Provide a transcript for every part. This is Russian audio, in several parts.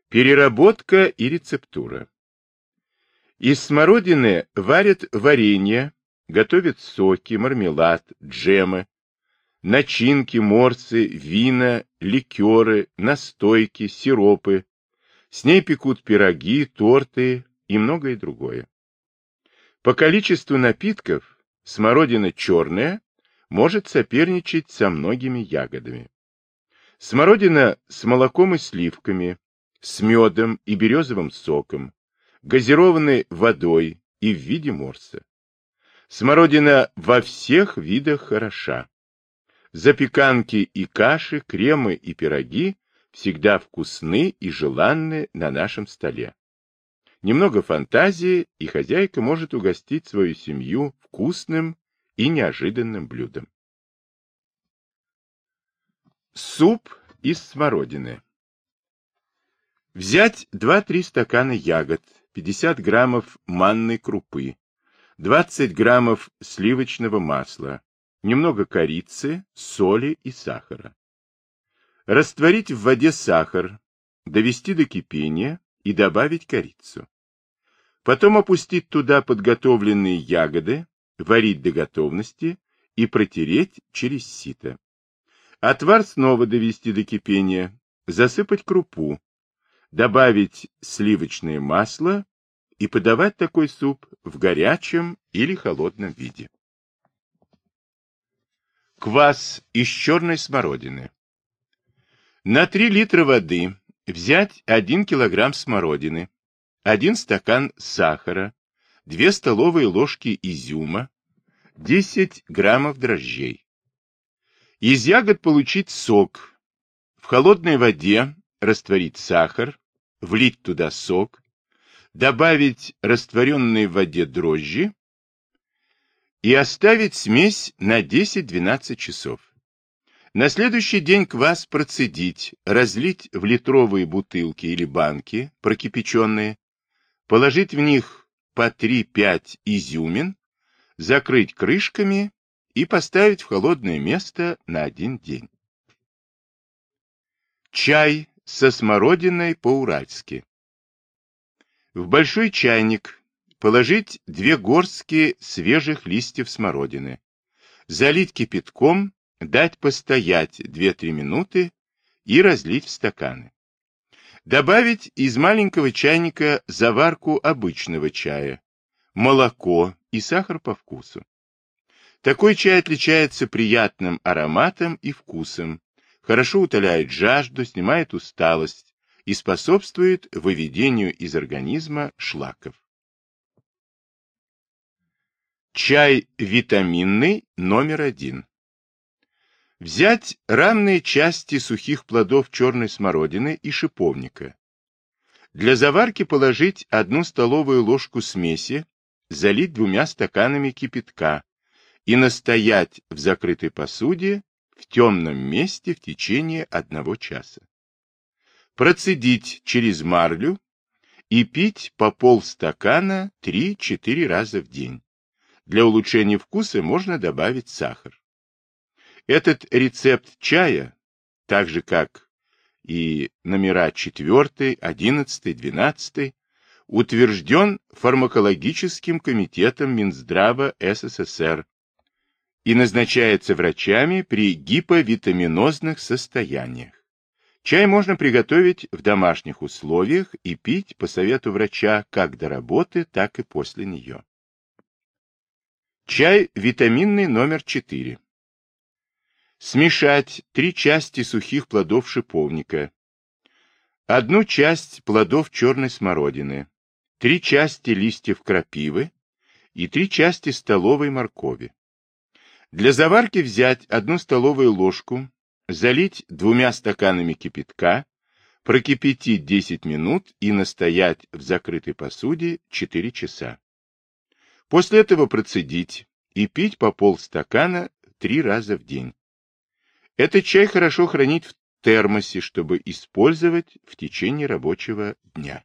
Переработка и рецептура. Из смородины варят варенье, готовят соки, мармелад, джемы, начинки, морсы, вина, ликеры, настойки, сиропы. С ней пекут пироги, торты и многое другое. По количеству напитков смородина черная может соперничать со многими ягодами. Смородина с молоком и сливками, с медом и березовым соком, газированной водой и в виде морса. Смородина во всех видах хороша. Запеканки и каши, кремы и пироги всегда вкусны и желанны на нашем столе. Немного фантазии, и хозяйка может угостить свою семью вкусным и неожиданным блюдом. Суп из смородины. Взять 2-3 стакана ягод, 50 граммов манной крупы, 20 граммов сливочного масла, немного корицы, соли и сахара. Растворить в воде сахар, довести до кипения и добавить корицу. Потом опустить туда подготовленные ягоды, варить до готовности и протереть через сито. Отвар снова довести до кипения, засыпать крупу, добавить сливочное масло и подавать такой суп в горячем или холодном виде. Квас из черной смородины. На 3 литра воды взять 1 килограмм смородины, 1 стакан сахара, 2 столовые ложки изюма, 10 граммов дрожжей. Из ягод получить сок. В холодной воде растворить сахар, влить туда сок, добавить растворенные в воде дрожжи и оставить смесь на 10-12 часов. На следующий день квас процедить, разлить в литровые бутылки или банки, прокипяченные, положить в них по 3-5 изюмин, закрыть крышками и поставить в холодное место на 1 день. Чай со смородиной по-уральски. В большой чайник положить 2 горстки свежих листьев смородины, залить кипятком, дать постоять 2-3 минуты и разлить в стаканы. Добавить из маленького чайника заварку обычного чая, молоко и сахар по вкусу. Такой чай отличается приятным ароматом и вкусом, хорошо утоляет жажду, снимает усталость и способствует выведению из организма шлаков. Чай витаминный номер 1. Взять равные части сухих плодов черной смородины и шиповника. Для заварки положить 1 столовую ложку смеси, залить 2 стаканами кипятка и настоять в закрытой посуде в темном месте в течение 1 часа. Процедить через марлю и пить по полстакана 3-4 раза в день. Для улучшения вкуса можно добавить сахар. Этот рецепт чая, так же как и номера 4, 11, 12, утвержден фармакологическим комитетом Минздрава СССР и назначается врачами при гиповитаминозных состояниях. Чай можно приготовить в домашних условиях и пить по совету врача как до работы, так и после нее. Чай витаминный номер 4. Смешать 3 части сухих плодов шиповника, 1 часть плодов черной смородины, 3 части листьев крапивы и 3 части столовой моркови. Для заварки взять 1 столовую ложку, залить 2 стаканами кипятка, прокипятить 10 минут и настоять в закрытой посуде 4 часа. После этого процедить и пить по полстакана 3 раза в день. Этот чай хорошо хранить в термосе, чтобы использовать в течение рабочего дня.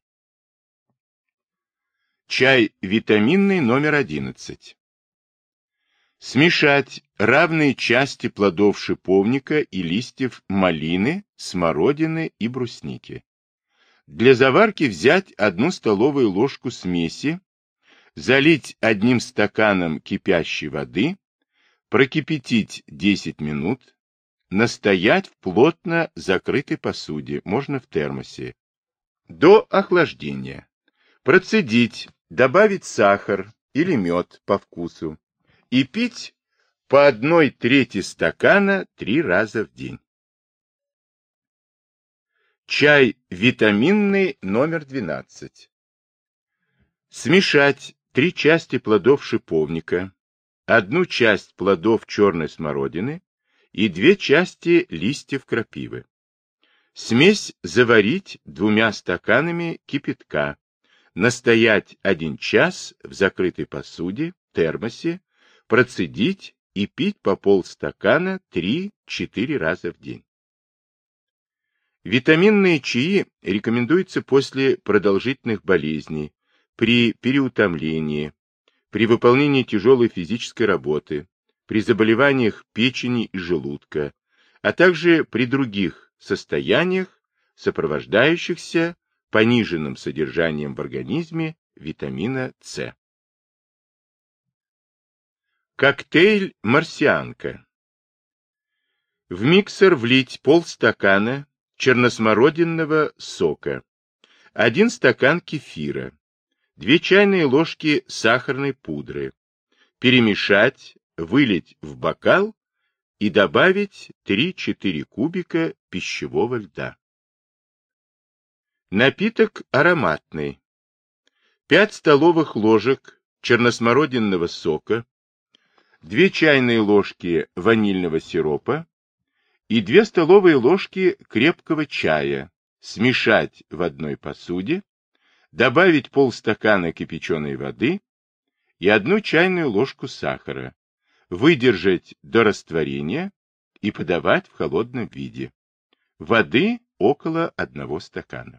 Чай витаминный номер 11. Смешать равные части плодов шиповника и листьев малины, смородины и брусники. Для заварки взять 1 столовую ложку смеси, залить 1 стаканом кипящей воды, прокипятить 10 минут, настоять в плотно закрытой посуде, можно в термосе, до охлаждения. Процедить, добавить сахар или мед по вкусу и пить по 1/3 стакана 3 раза в день. Чай витаминный номер 12. Смешать 3 части плодов шиповника, 1 часть плодов черной смородины и 2 части листьев крапивы. Смесь заварить 2 стаканами кипятка, настоять 1 час в закрытой посуде, термосе, процедить и пить по полстакана 3-4 раза в день. Витаминные чаи рекомендуются после продолжительных болезней, при переутомлении, при выполнении тяжелой физической работы, при заболеваниях печени и желудка, а также при других состояниях, сопровождающихся пониженным содержанием в организме витамина С. Коктейль «Марсианка». В миксер влить полстакана черносмородинного сока, 1 стакан кефира, 2 чайные ложки сахарной пудры, перемешать, вылить в бокал и добавить 3-4 кубика пищевого льда. Напиток ароматный. 5 столовых ложек черносмородинного сока, 2 чайные ложки ванильного сиропа и 2 столовые ложки крепкого чая смешать в одной посуде, добавить полстакана кипяченой воды и 1 чайную ложку сахара, выдержать до растворения и подавать в холодном виде. Воды около 1 стакана.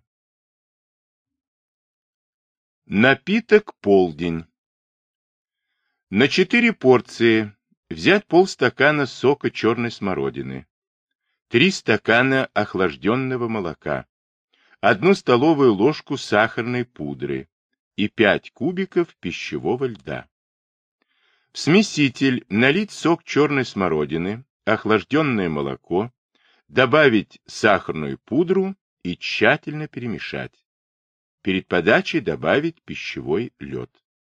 Напиток полдень. На 4 порции взять полстакана сока черной смородины, 3 стакана охлажденного молока, 1 столовую ложку сахарной пудры и 5 кубиков пищевого льда. В смеситель налить сок черной смородины, охлажденное молоко, добавить сахарную пудру и тщательно перемешать. Перед подачей добавить пищевой лед.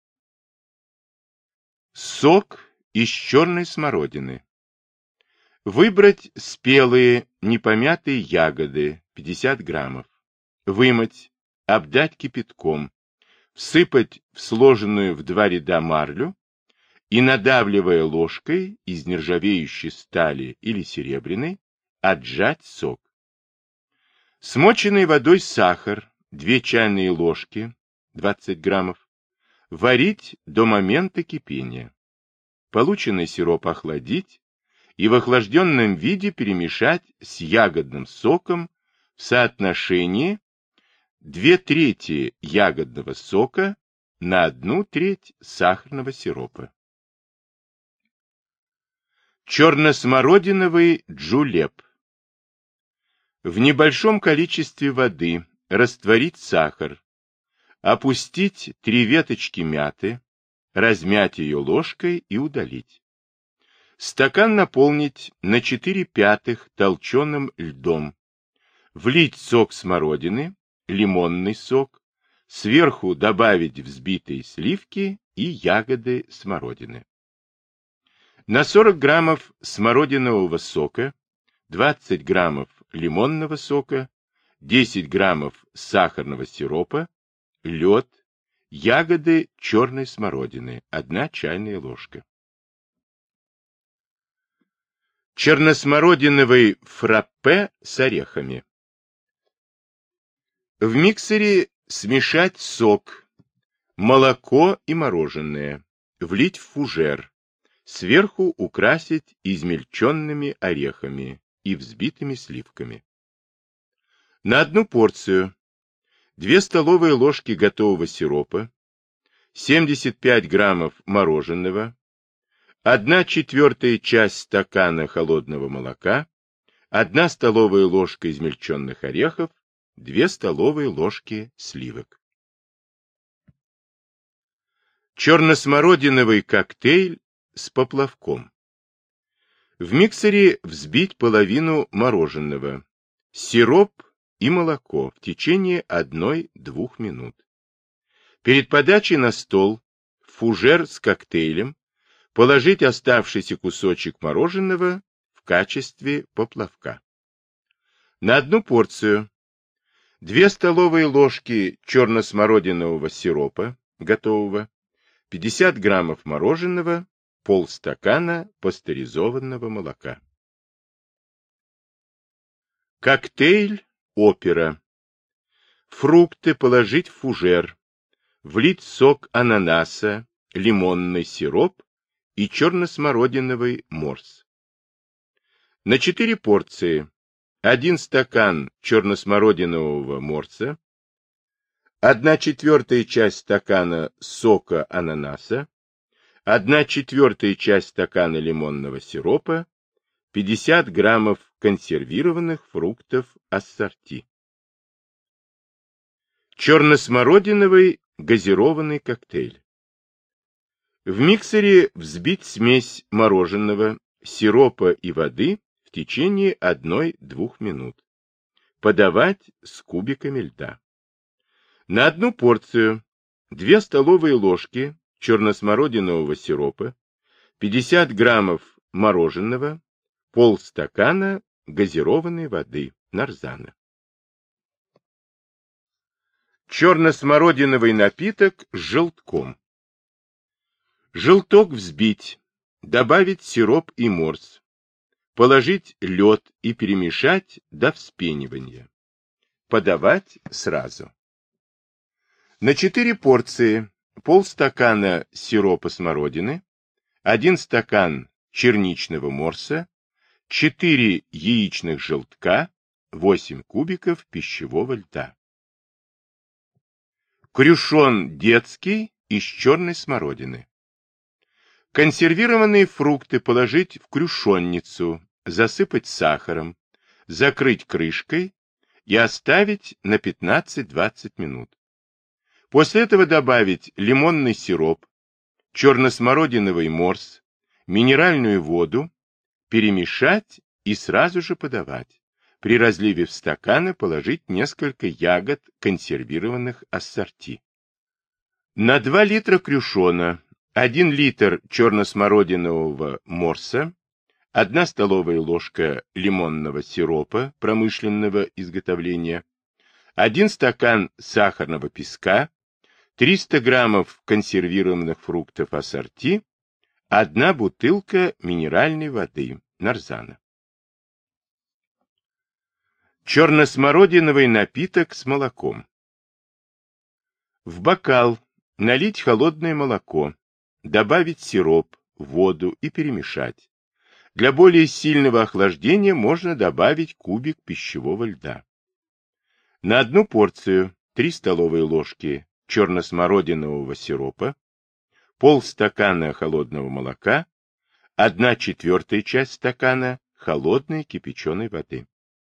Сок из черной смородины. Выбрать спелые, непомятые ягоды 50 граммов. Вымыть, обдать кипятком, всыпать в сложенную в 2 ряда марлю и, надавливая ложкой из нержавеющей стали или серебряной, отжать сок. Смоченный водой сахар 2 чайные ложки 20 граммов. Варить до момента кипения. Полученный сироп охладить и в охлажденном виде перемешать с ягодным соком в соотношении 2/3 ягодного сока на 1/3 сахарного сиропа. Черносмородиновый джулеп. В небольшом количестве воды растворить сахар, опустить 3 веточки мяты, размять ее ложкой и удалить. Стакан наполнить на 4/5 толченым льдом, влить сок смородины, лимонный сок, сверху добавить взбитые сливки и ягоды смородины. На 40 граммов смородинового сока, 20 граммов лимонного сока, 10 граммов сахарного сиропа, лед, ягоды черной смородины, 1 чайная ложка. Черносмородиновый фраппе с орехами. В миксере смешать сок, молоко и мороженое, влить в фужер, сверху украсить измельченными орехами и взбитыми сливками. На 1 порцию 2 столовые ложки готового сиропа, 75 граммов мороженого, 1/4 часть стакана холодного молока, 1 столовая ложка измельченных орехов, 2 столовые ложки сливок. Черносмородиновый коктейль с поплавком. В миксере взбить половину мороженого, сироп и молоко в течение 1-2 минут. Перед подачей на стол в фужер с коктейлем положить оставшийся кусочек мороженого в качестве поплавка. На одну порцию 2 столовые ложки черносмородинового сиропа, готового, 50 граммов мороженого, полстакана пастеризованного молока. Коктейль опера. Фрукты положить в фужер, влить сок ананаса, лимонный сироп и черносмородиновый морс. На 4 порции 1 стакан черносмородинового морса, 1/4 часть стакана сока ананаса, 1/4 часть стакана лимонного сиропа, 50 граммов консервированных фруктов ассорти. Черносмородиновый газированный коктейль. В миксере взбить смесь мороженого, сиропа и воды в течение 1-2 минут. Подавать с кубиками льда. На одну порцию 2 столовые ложки черносмородинового сиропа, 50 граммов мороженого, полстакана газированной воды нарзана. Черносмородиновый напиток с желтком. Желток взбить, добавить сироп и морс, положить лед и перемешать до вспенивания. Подавать сразу. На 4 порции полстакана сиропа смородины, 1 стакан черничного морса, 4 яичных желтка, 8 кубиков пищевого льда. Крюшон детский из черной смородины. Консервированные фрукты положить в крюшонницу, засыпать сахаром, закрыть крышкой и оставить на 15-20 минут. После этого добавить лимонный сироп, черносмородиновый морс, минеральную воду, перемешать и сразу же подавать. При разливе в стаканы положить несколько ягод консервированных ассорти. На 2 литра крюшона 1 литр черносмородинового морса, 1 столовая ложка лимонного сиропа промышленного изготовления, 1 стакан сахарного песка, 300 граммов консервированных фруктов ассорти, 1 бутылка минеральной воды нарзана. Черносмородиновый напиток с молоком. В бокал налить холодное молоко, добавить сироп, воду и перемешать. Для более сильного охлаждения можно добавить кубик пищевого льда. На одну порцию 3 столовые ложки черносмородинового сиропа, полстакана холодного молока, 1/4 часть стакана холодной кипяченой воды.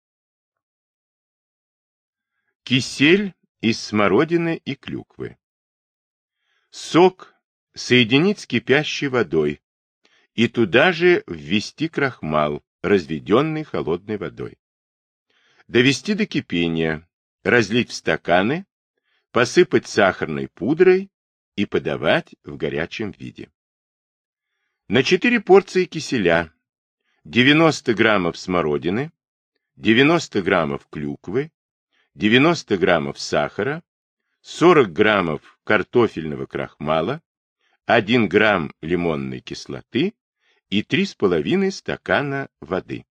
Кисель из смородины и клюквы. Сок соединить с кипящей водой и туда же ввести крахмал, разведенный холодной водой. Довести до кипения, разлить в стаканы, посыпать сахарной пудрой и подавать в горячем виде. На 4 порции киселя 90 граммов смородины, 90 граммов клюквы, 90 граммов сахара, 40 граммов картофельного крахмала, 1 грамм лимонной кислоты и 3,5 стакана воды.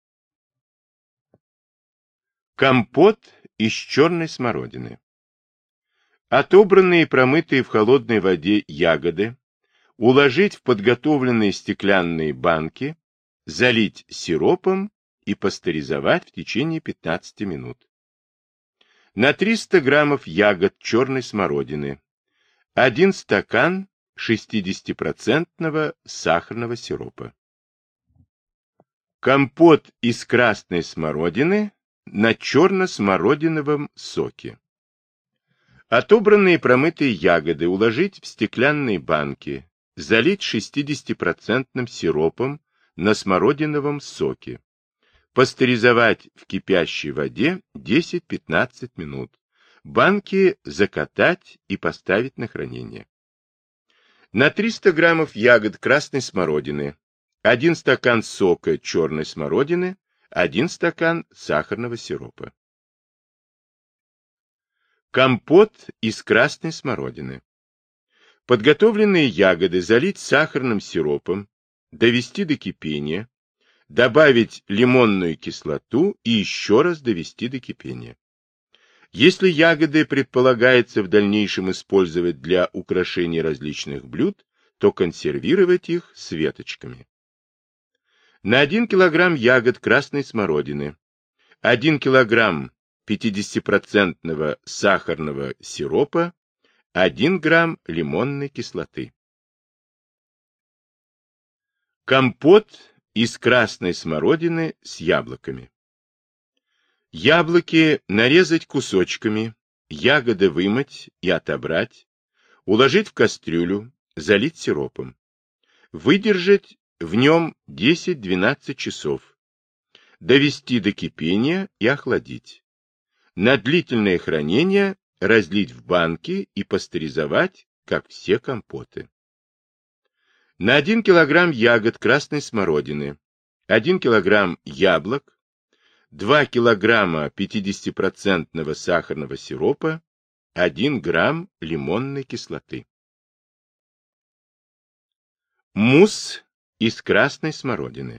Компот из черной смородины. Отобранные и промытые в холодной воде ягоды уложить в подготовленные стеклянные банки, залить сиропом и пастеризовать в течение 15 минут. На 300 граммов ягод черной смородины 1 стакан 60% сахарного сиропа. Компот из красной смородины на черно-смородиновом соке. Отобранные промытые ягоды уложить в стеклянные банки, залить 60% сиропом на смородиновом соке. Пастеризовать в кипящей воде 10-15 минут. Банки закатать и поставить на хранение. На 300 граммов ягод красной смородины 1 стакан сока черной смородины, 1 стакан сахарного сиропа. Компот из красной смородины. Подготовленные ягоды залить сахарным сиропом, довести до кипения, добавить лимонную кислоту и еще раз довести до кипения. Если ягоды предполагается в дальнейшем использовать для украшения различных блюд, то консервировать их с веточками. На 1 кг ягод красной смородины 1 кг 50% сахарного сиропа, 1 грамм лимонной кислоты. Компот из красной смородины с яблоками. Яблоки нарезать кусочками, ягоды вымыть и отобрать, уложить в кастрюлю, залить сиропом. Выдержать в нем 10-12 часов. Довести до кипения и охладить. На длительное хранение разлить в банки и пастеризовать, как все компоты. На 1 кг ягод красной смородины, 1 кг яблок, 2 кг 50% сахарного сиропа, 1 грамм лимонной кислоты. Мусс из красной смородины.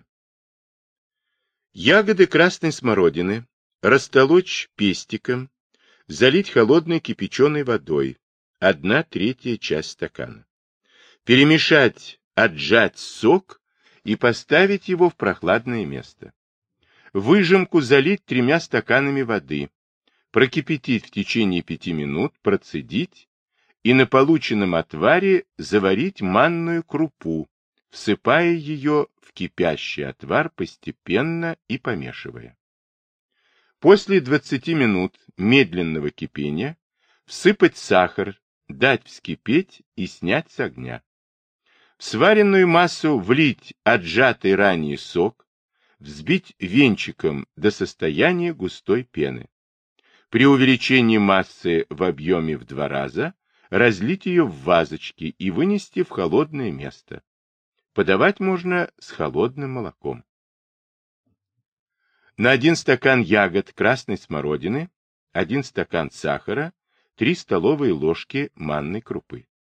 Ягоды красной смородины растолочь пестиком, залить холодной кипяченой водой, 1/3 часть стакана. Перемешать, отжать сок и поставить его в прохладное место. Выжимку залить 3 стаканами воды, прокипятить в течение 5 минут, процедить и на полученном отваре заварить манную крупу, всыпая ее в кипящий отвар постепенно и помешивая. После 20 минут медленного кипения всыпать сахар, дать вскипеть и снять с огня. В сваренную массу влить отжатый ранее сок, взбить венчиком до состояния густой пены. При увеличении массы в объеме в 2 раза разлить ее в вазочки и вынести в холодное место. Подавать можно с холодным молоком. На 1 стакан ягод красной смородины 1 стакан сахара, 3 столовые ложки манной крупы.